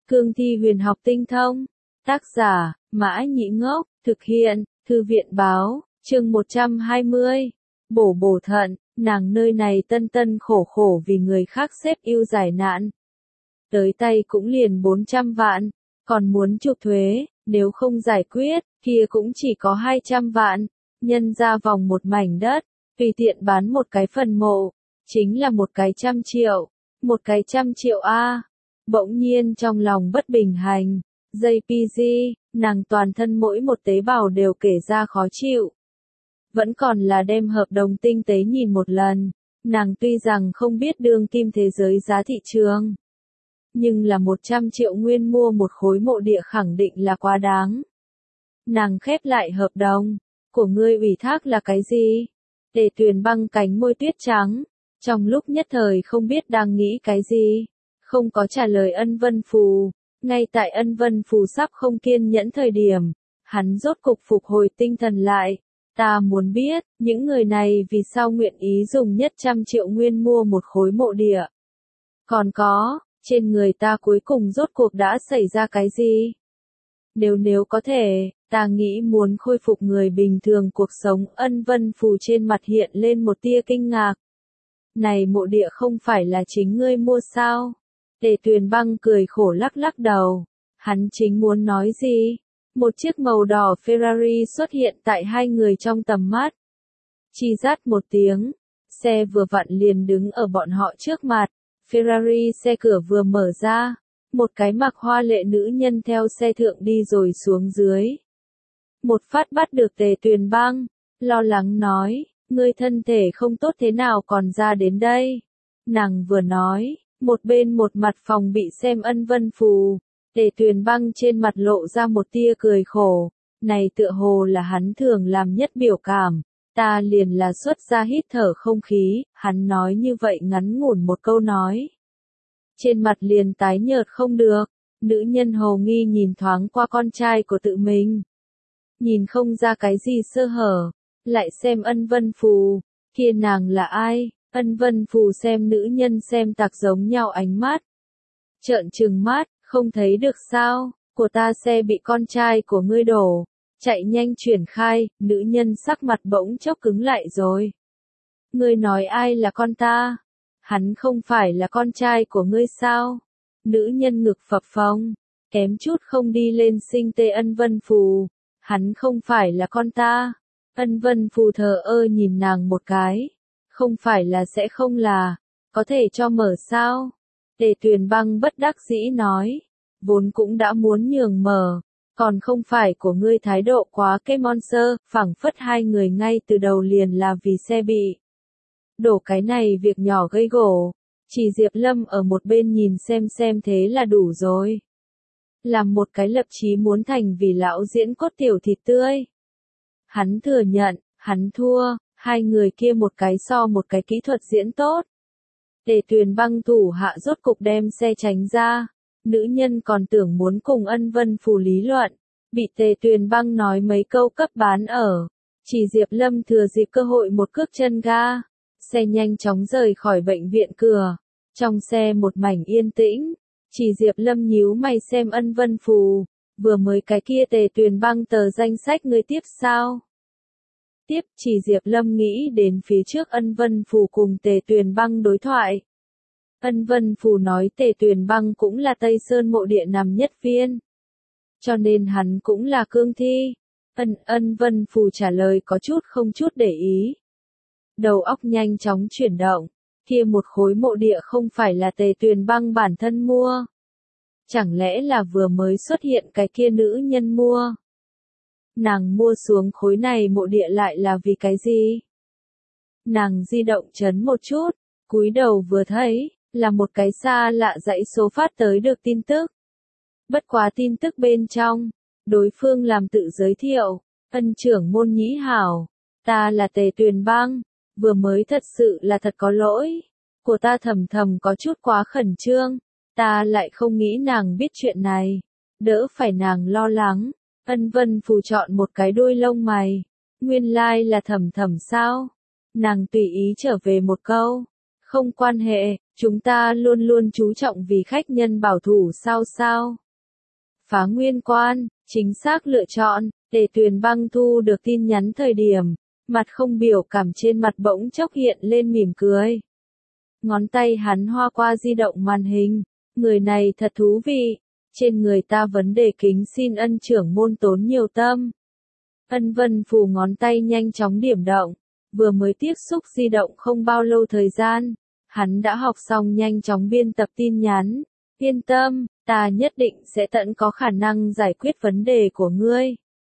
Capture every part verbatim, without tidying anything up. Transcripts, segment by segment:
Cương thi huyền học tinh thông. Tác giả, Mã Nhĩ Ngốc, thực hiện, Thư viện báo, chương một trăm hai mươi. Bổ bổ thận, nàng nơi này tân tân khổ khổ vì người khác xếp ưu giải nạn. Tới tay cũng liền bốn trăm vạn, còn muốn chuộc thuế, nếu không giải quyết, kia cũng chỉ có hai trăm vạn, nhân ra vòng một mảnh đất, tùy tiện bán một cái phần mộ, chính là một cái trăm triệu, một cái trăm triệu a. Bỗng nhiên trong lòng bất bình hành, jê pê giê, nàng toàn thân mỗi một tế bào đều kể ra khó chịu. Vẫn còn là đem hợp đồng tinh tế nhìn một lần, nàng tuy rằng không biết đương kim thế giới giá thị trường, nhưng là một trăm triệu nguyên mua một khối mộ địa khẳng định là quá đáng. Nàng khép lại hợp đồng, của ngươi ủy thác là cái gì? Tề Tuyền băng cánh môi tuyết trắng, trong lúc nhất thời không biết đang nghĩ cái gì, không có trả lời Ân Vân Phù. Ngay tại Ân Vân Phù sắp không kiên nhẫn thời điểm, hắn rốt cục phục hồi tinh thần lại. Ta muốn biết, những người này vì sao nguyện ý dùng nhất trăm triệu nguyên mua một khối mộ địa. Còn có, trên người ta cuối cùng rốt cuộc đã xảy ra cái gì? Nếu nếu có thể, ta nghĩ muốn khôi phục người bình thường cuộc sống. Ân Vân Phù trên mặt hiện lên một tia kinh ngạc. Này mộ địa không phải là chính ngươi mua sao? Tề Tuyền băng cười khổ lắc lắc đầu. Hắn chính muốn nói gì? Một chiếc màu đỏ Ferrari xuất hiện tại hai người trong tầm mắt. Chi rát một tiếng, xe vừa vặn liền đứng ở bọn họ trước mặt. Ferrari xe cửa vừa mở ra, một cái mặc hoa lệ nữ nhân theo xe thượng đi rồi xuống dưới. Một phát bắt được Tề Tuyền băng, lo lắng nói, ngươi thân thể không tốt thế nào còn ra đến đây. Nàng vừa nói, một bên một mặt phòng bị xem Ân Vân Phù. Tề Tuyền băng trên mặt lộ ra một tia cười khổ, này tựa hồ là hắn thường làm nhất biểu cảm, ta liền là xuất ra hít thở không khí, hắn nói như vậy ngắn ngủn một câu nói. Trên mặt liền tái nhợt không được, nữ nhân hồ nghi nhìn thoáng qua con trai của tự mình. Nhìn không ra cái gì sơ hở, lại xem Ân Vân Phù, kia nàng là ai? Ân Vân Phù xem nữ nhân xem tạc giống nhau ánh mắt. Trợn trừng mắt. Không thấy được sao, của ta xe bị con trai của ngươi đổ, chạy nhanh chuyển khai, nữ nhân sắc mặt bỗng chốc cứng lại rồi. Ngươi nói ai là con ta? Hắn không phải là con trai của ngươi sao? Nữ nhân ngực phập phồng, kém chút không đi lên sinh tê. Ân Vân Phù, hắn không phải là con ta. Ân Vân Phù thờ ơ nhìn nàng một cái, không phải là sẽ không là, có thể cho mở sao? Tề Tuyền băng bất đắc dĩ nói, vốn cũng đã muốn nhường mở, còn không phải của ngươi thái độ quá cái monster, phảng phất hai người ngay từ đầu liền là vì xe bị đổ cái này việc nhỏ gây gổ. Chỉ Diệp Lâm ở một bên nhìn xem xem thế là đủ rồi. Làm một cái lập chí muốn thành vì lão diễn cốt tiểu thịt tươi. Hắn thừa nhận, hắn thua, hai người kia một cái so một cái kỹ thuật diễn tốt. Tề Tuyền băng thủ hạ rốt cục đem xe tránh ra, nữ nhân còn tưởng muốn cùng Ân Vân Phù lý luận, bị Tề Tuyền băng nói mấy câu cấp bán ở. Chỉ Diệp Lâm thừa dịp cơ hội một cước chân ga, xe nhanh chóng rời khỏi bệnh viện cửa, trong xe một mảnh yên tĩnh, Chỉ Diệp Lâm nhíu mày xem Ân Vân Phù, vừa mới cái kia Tề Tuyền băng tờ danh sách ngươi tiếp sao? Tiếp. Chỉ Diệp Lâm nghĩ đến phía trước Ân Vân Phù cùng Tề Tuyền băng đối thoại. Ân Vân Phù nói Tề Tuyền băng cũng là Tây Sơn mộ địa nằm nhất viên, cho nên hắn cũng là cương thi. Ân Ân Vân Phù trả lời có chút không chút để ý. Đầu óc nhanh chóng chuyển động, kia một khối mộ địa không phải là Tề Tuyền băng bản thân mua. Chẳng lẽ là vừa mới xuất hiện cái kia nữ nhân mua? Nàng mua xuống khối này mộ địa lại là vì cái gì? Nàng di động chấn một chút, cúi đầu vừa thấy, là một cái xa lạ dãy số phát tới được tin tức. Bất quá tin tức bên trong, đối phương làm tự giới thiệu, Ân trưởng môn Nhĩ hảo, ta là Tề Tuyền băng, vừa mới thật sự là thật có lỗi, của ta thầm thầm có chút quá khẩn trương, ta lại không nghĩ nàng biết chuyện này, đỡ phải nàng lo lắng. Ân Vân Phù chọn một cái đuôi lông mày, nguyên lai like là thầm thầm sao? Nàng tùy ý trở về một câu, không quan hệ, Chúng ta luôn luôn chú trọng vì khách nhân bảo thủ sao sao. Phá Nguyên Quan, chính xác lựa chọn. Tề Tuyền Băng thu được tin nhắn thời điểm, mặt không biểu cảm trên mặt bỗng chốc hiện lên mỉm cười. Ngón tay hắn hoa qua di động màn hình, người này thật thú vị, trên người ta vấn đề kính xin ân trưởng môn tốn nhiều tâm. Ân Vân Phù ngón tay nhanh chóng điểm động, vừa mới tiếp xúc di động không bao lâu thời gian, hắn đã học xong nhanh chóng biên tập tin nhắn. Yên tâm, ta nhất định sẽ tận có khả năng giải quyết vấn đề của ngươi.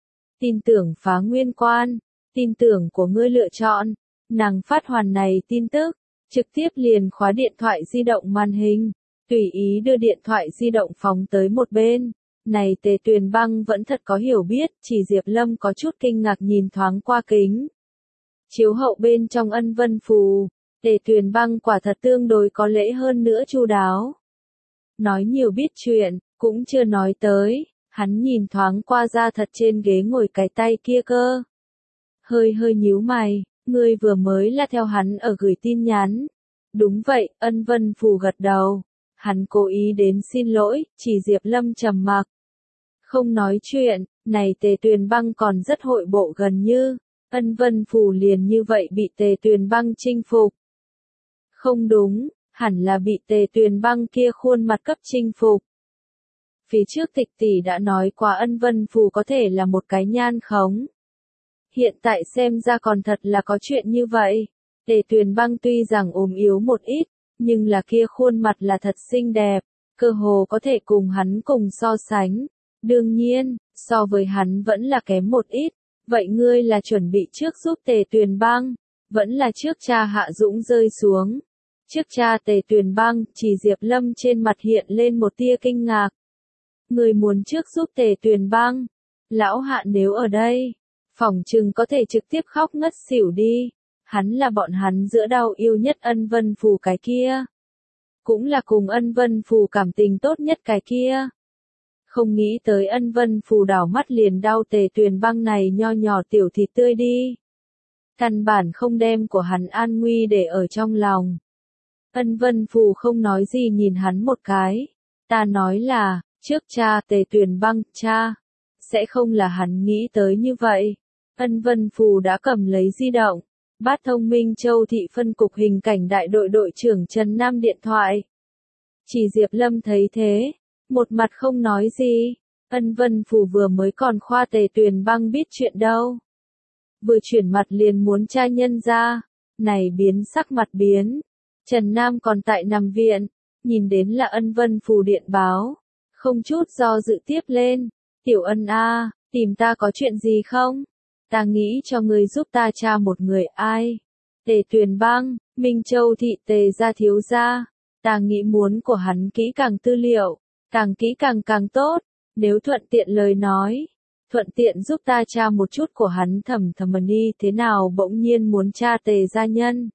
Tin tưởng Phá Nguyên Quan, tin tưởng của ngươi lựa chọn. Nàng phát hoàn này tin tức, trực tiếp liền khóa điện thoại di động màn hình, tùy ý đưa điện thoại di động phóng tới một bên. Này Tề Tuyền Băng vẫn thật có hiểu biết, chỉ Diệp Lâm có chút kinh ngạc nhìn thoáng qua kính chiếu hậu bên trong Ân Vân Phù. Tề Tuyền Băng quả thật tương đối có lễ hơn nữa chu đáo. Nói nhiều biết chuyện, cũng chưa nói tới, hắn nhìn thoáng qua ra thật trên ghế ngồi cái tay kia cơ. Hơi hơi nhíu mày, ngươi vừa mới là theo hắn ở gửi tin nhắn. Đúng vậy, Ân Vân Phù gật đầu. Hắn cố ý đến xin lỗi, chỉ Diệp Lâm trầm mặc. Không nói chuyện, này Tề Tuyền Băng còn rất hội bộ gần như. Ân Vân Phù liền như vậy bị Tề Tuyền Băng chinh phục. Không đúng, hẳn là bị Tề Tuyền Băng kia khuôn mặt cấp chinh phục. Phía trước Tịch tỷ đã nói qua Ân Vân Phù có thể là một cái nhan khống. Hiện tại xem ra còn thật là có chuyện như vậy. Tề Tuyền Băng tuy rằng ốm yếu một ít, nhưng là kia khuôn mặt là thật xinh đẹp, cơ hồ có thể cùng hắn cùng so sánh. Đương nhiên, so với hắn vẫn là kém một ít. Vậy ngươi là chuẩn bị trước giúp Tề Tuyền Băng, vẫn là trước cha Hạ Dũng rơi xuống. Trước cha Tề Tuyền Băng, chỉ Diệp Lâm trên mặt hiện lên một tia kinh ngạc. Người muốn trước giúp Tề Tuyền Băng, lão Hạ nếu ở đây, phỏng chừng có thể trực tiếp khóc ngất xỉu đi. Hắn là bọn hắn giữa đau yêu nhất Ân Vân Phù cái kia. Cũng là cùng Ân Vân Phù cảm tình tốt nhất cái kia. Không nghĩ tới Ân Vân Phù đảo mắt liền đau Tề Tuyền Băng này nho nhỏ tiểu thịt tươi đi. Căn bản không đem của hắn an nguy để ở trong lòng. Ân Vân Phù không nói gì nhìn hắn một cái. Ta nói là, trước cha Tề Tuyền Băng, cha. Sẽ không là hắn nghĩ tới như vậy. Ân Vân Phù đã cầm lấy di động. Bát thông Minh Châu thị phân cục hình cảnh đại đội đội trưởng Trần Nam điện thoại. Chỉ Diệp Lâm thấy thế. Một mặt không nói gì. Ân Vân Phù vừa mới còn khoa Tề Tuyền Băng biết chuyện đâu. Vừa chuyển mặt liền muốn tra nhân ra. Này biến sắc mặt biến. Trần Nam còn tại nằm viện. Nhìn đến là Ân Vân Phù điện báo. Không chút do dự tiếp lên. Tiểu Ân a, tìm ta có chuyện gì không? Ta nghĩ cho người giúp ta tra một người ai. Tề Tuyền Băng, Minh Châu thị Tề gia thiếu gia. Ta nghĩ muốn của hắn kỹ càng tư liệu. Càng kỹ càng càng tốt. Nếu thuận tiện lời nói. Thuận tiện giúp ta tra một chút của hắn Thẩm Thẩm Ni thế nào bỗng nhiên muốn tra Tề gia nhân.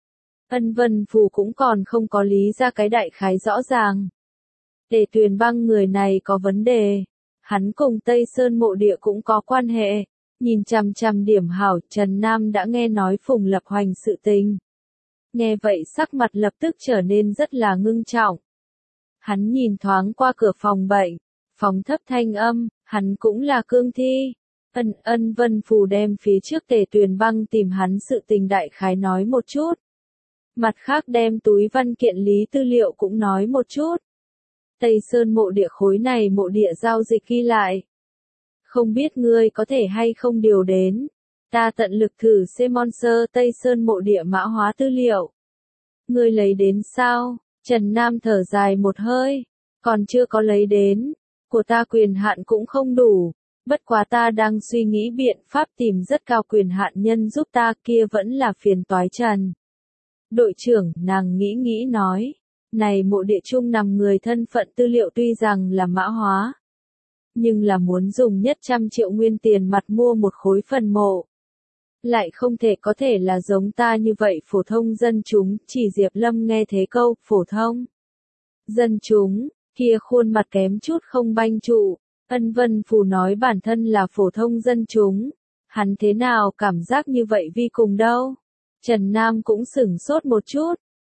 Ân Vân Phù cũng còn không có lý ra cái đại khái rõ ràng. Tề Tuyền Băng người này có vấn đề. Hắn cùng Tây Sơn mộ địa cũng có quan hệ. Nhìn chằm chằm điểm hảo, Trần Nam đã nghe nói Phùng Lập Hoành sự tình. Nghe vậy sắc mặt lập tức trở nên rất là ngưng trọng. Hắn nhìn thoáng qua cửa phòng bệnh, phòng thấp thanh âm, hắn cũng là cương thi. Ân Ân Vân Phù đem phía trước Tề Tuyền Băng tìm hắn sự tình đại khái nói một chút. Mặt khác đem túi văn kiện lý tư liệu cũng nói một chút. Tây Sơn mộ địa khối này mộ địa giao dịch ghi lại. Không biết ngươi có thể hay không điều đến. Ta tận lực thử sponsor Tây Sơn mộ địa mã hóa tư liệu. Ngươi lấy đến sao? Trần Nam thở dài một hơi. Còn chưa có lấy đến. Của ta quyền hạn cũng không đủ. Bất quá ta đang suy nghĩ biện pháp tìm rất cao quyền hạn nhân giúp ta, kia vẫn là phiền toái Trần. Đội trưởng, nàng nghĩ nghĩ nói. Này mộ địa chung nằm người thân phận tư liệu tuy rằng là mã hóa. Nhưng là muốn dùng nhất trăm triệu nguyên tiền mặt mua một khối phần mộ. Lại không thể có thể là giống ta như vậy phổ thông dân chúng, chỉ Diệp Lâm nghe thế câu, phổ thông. Dân chúng, kia khuôn mặt kém chút không banh trụ. Ân Vân Phù nói bản thân là phổ thông dân chúng. Hắn thế nào cảm giác như vậy vi cùng đâu? Trần Nam cũng sửng sốt một chút.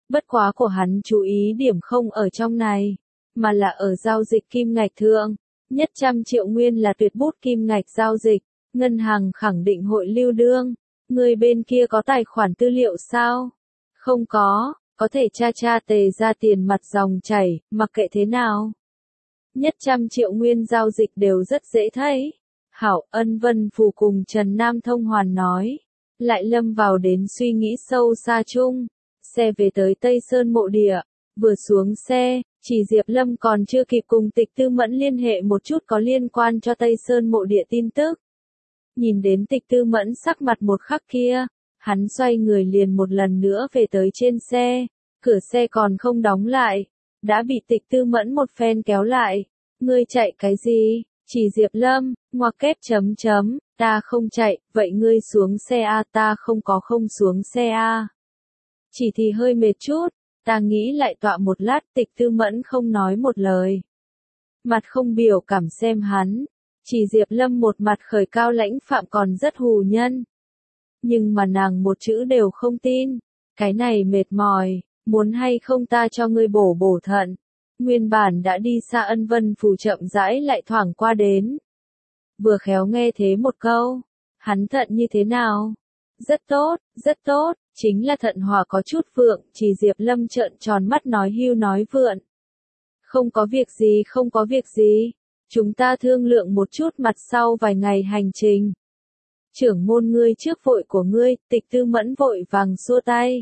Bất quá của hắn chú ý điểm không ở trong này, mà là ở giao dịch kim ngạch thượng. Nhất trăm triệu nguyên là tuyệt bút kim ngạch giao dịch, ngân hàng khẳng định hội lưu đương. Người bên kia có tài khoản tư liệu sao? Không có, có thể tra tra tề ra tiền mặt dòng chảy, mặc kệ thế nào. Nhất trăm triệu nguyên giao dịch đều rất dễ thấy. Hảo, Ân Vân Phù cùng Trần Nam Thông Hoàn nói. Lại lâm vào đến suy nghĩ sâu xa chung. Xe về tới Tây Sơn mộ địa. Vừa xuống xe, chỉ Diệp Lâm còn chưa kịp cùng Tịch Tư Mẫn liên hệ một chút có liên quan cho Tây Sơn mộ địa tin tức. Nhìn đến Tịch Tư Mẫn sắc mặt một khắc kia, hắn xoay người liền một lần nữa về tới trên xe. Cửa xe còn không đóng lại, đã bị Tịch Tư Mẫn một phen kéo lại. Ngươi chạy cái gì? Chỉ Diệp Lâm, ngoặc kép chấm chấm, ta không chạy, vậy ngươi xuống xe A, ta không có không xuống xe A. Chỉ thì hơi mệt chút, ta nghĩ lại tọa một lát. Tịch Tư Mẫn không nói một lời. Mặt không biểu cảm xem hắn, chỉ Diệp Lâm một mặt khởi cao lãnh phạm còn rất hù nhân. Nhưng mà nàng một chữ đều không tin, cái này mệt mỏi, muốn hay không ta cho ngươi bổ bổ thận. Nguyên bản đã đi xa Ân Vân Phù chậm rãi lại thoảng qua đến. Vừa khéo nghe thế một câu, hắn thận như thế nào? Rất tốt, rất tốt, chính là thận hòa có chút vượng. Chỉ Diệp Lâm trợn tròn mắt nói hưu nói vượn. Không có việc gì, không có việc gì, chúng ta thương lượng một chút mặt sau vài ngày hành trình. Trưởng môn ngươi trước vội của ngươi. Tịch Tư Mẫn vội vàng xua tay.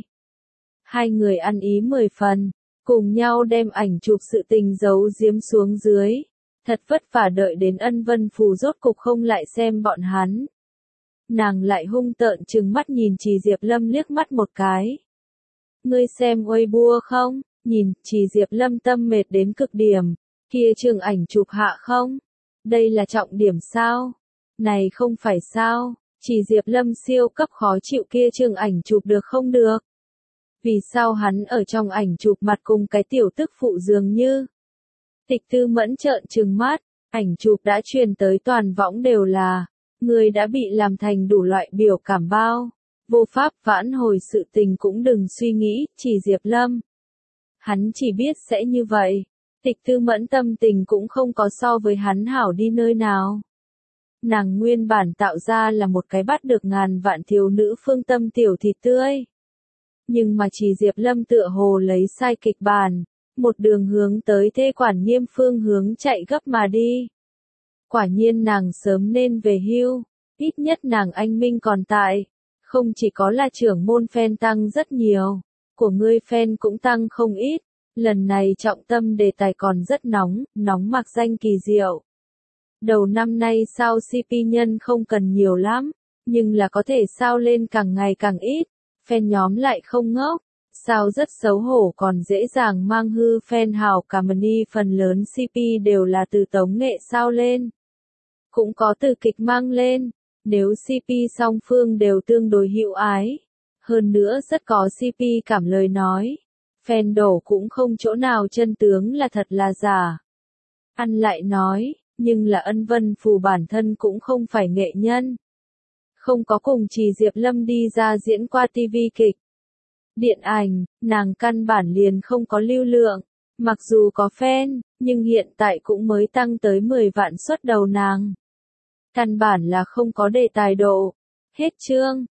Hai người ăn ý mười phần, cùng nhau đem ảnh chụp sự tình giấu giếm xuống dưới. Thật vất vả đợi đến Ân Vân Phù rốt cục không lại xem bọn hắn. Nàng lại hung tợn trừng mắt nhìn Chỉ Diệp Lâm liếc mắt một cái. Ngươi xem Weibo không? Nhìn, Chỉ Diệp Lâm tâm mệt đến cực điểm. Kia trường ảnh chụp hạ không? Đây là trọng điểm sao? Này không phải sao? Chỉ Diệp Lâm siêu cấp khó chịu, kia trường ảnh chụp được không được? Vì sao hắn ở trong ảnh chụp mặt cùng cái tiểu tức phụ dường như? Tịch Tư Mẫn trợn trừng mắt, ảnh chụp đã truyền tới toàn võng đều là, người đã bị làm thành đủ loại biểu cảm bao. Vô pháp vãn hồi sự tình cũng đừng suy nghĩ. Chỉ Diệp Lâm. Hắn chỉ biết sẽ như vậy. Tịch Tư Mẫn tâm tình cũng không có so với hắn hảo đi nơi nào. Nàng nguyên bản tạo ra là một cái bắt được ngàn vạn thiếu nữ phương tâm tiểu thịt tươi. Nhưng mà Chỉ Diệp Lâm tựa hồ lấy sai kịch bản, một đường hướng tới Thê Quản Nghiêm phương hướng chạy gấp mà đi. Quả nhiên nàng sớm nên về hưu, ít nhất nàng anh Minh còn tại. Không chỉ có là trưởng môn fan tăng rất nhiều, của ngươi fan cũng tăng không ít. Lần này trọng tâm đề tài còn rất nóng, nóng mặc danh kỳ diệu. Đầu năm nay sao xê pê nhân không cần nhiều lắm, nhưng là có thể sao lên càng ngày càng ít. Fan nhóm lại không ngốc, sao rất xấu hổ còn dễ dàng mang hư fan hào Kamani. Phần lớn xê pê đều là từ tống nghệ sao lên, cũng có từ kịch mang lên. Nếu xê pê song phương đều tương đối hữu ái, hơn nữa rất có xê pê cảm lời nói, fan đổ cũng không chỗ nào chân tướng là thật là giả. Ăn lại nói, nhưng là Ân Vân Phù bản thân cũng không phải nghệ nhân. Không có cùng Chỉ Diệp Lâm đi ra diễn qua ti vi kịch. Điện ảnh, nàng căn bản liền không có lưu lượng. Mặc dù có fan, nhưng hiện tại cũng mới tăng tới mười vạn suất đầu nàng. Căn bản là không có đề tài độ. Hết chương.